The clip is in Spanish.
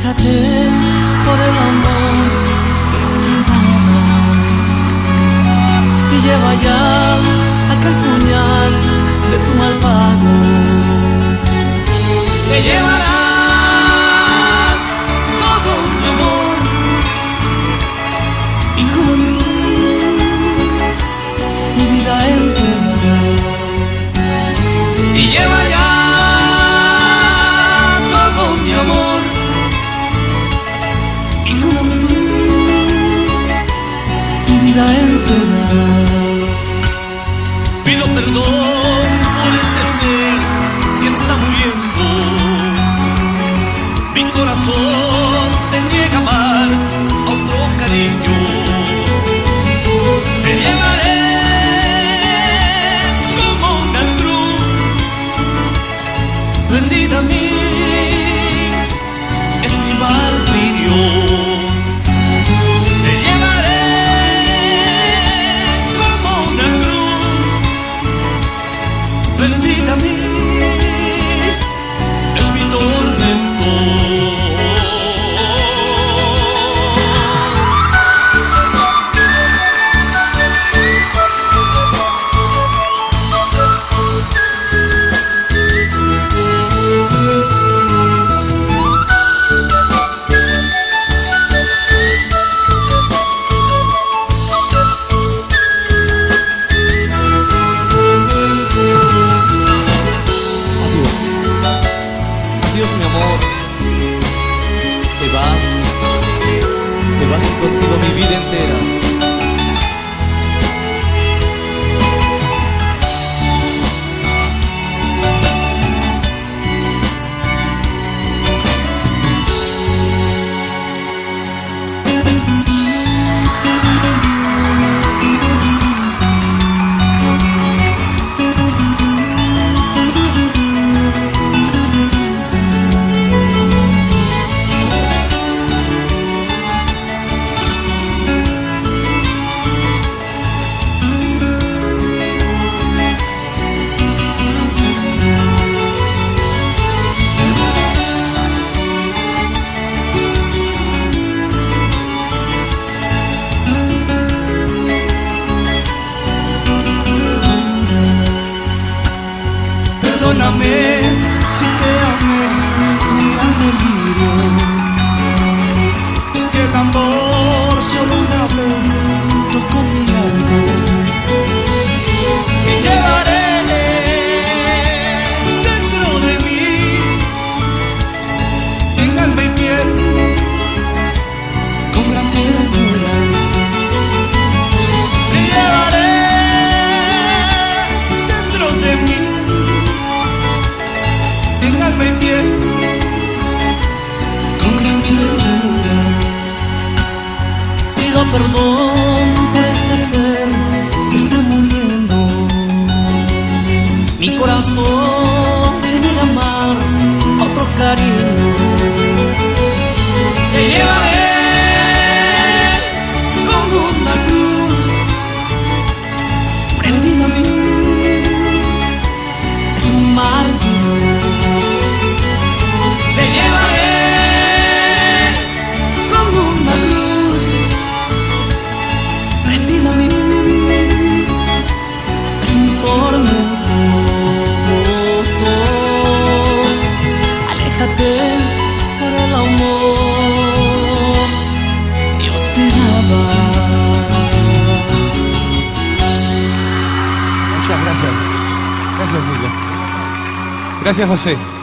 Aléjate por el amor que te daba y lleva ya aquel puñal de tu malvado. Te llevarás todo mi amor y juventud, mi vida entera, y lleva ya todo mi amor y juventud, mi vida entera. Pido perdón por ese ser que está muriendo. Mi corazón se niega a amar a otro cariño. Te llevaré como una cruz rendida a mí, es mi martirio. Te llevaré como una cruz rendida a mí, es mi tormento. Adiós mi amor, te vas y contigo mi vida entera. Perdóname si te amé con gran delirio. Es que el amor solo una vez tocó mi alma. Te llevaré dentro de mí, en alma y piel, con gran ternura. Te llevaré dentro de mí, en alma y piel, con gran ternura. Pido perdón por este ser que está muriendo. Mi corazón se niega a amar a otro cariño. Te llevaré como una cruz prendida a mí, es un martirio. Te llevaré como una luz prendida a mí, es un tormento. Aléjate por el amor que yo te daba. Muchas gracias. Gracias, Lila. Gracias, José.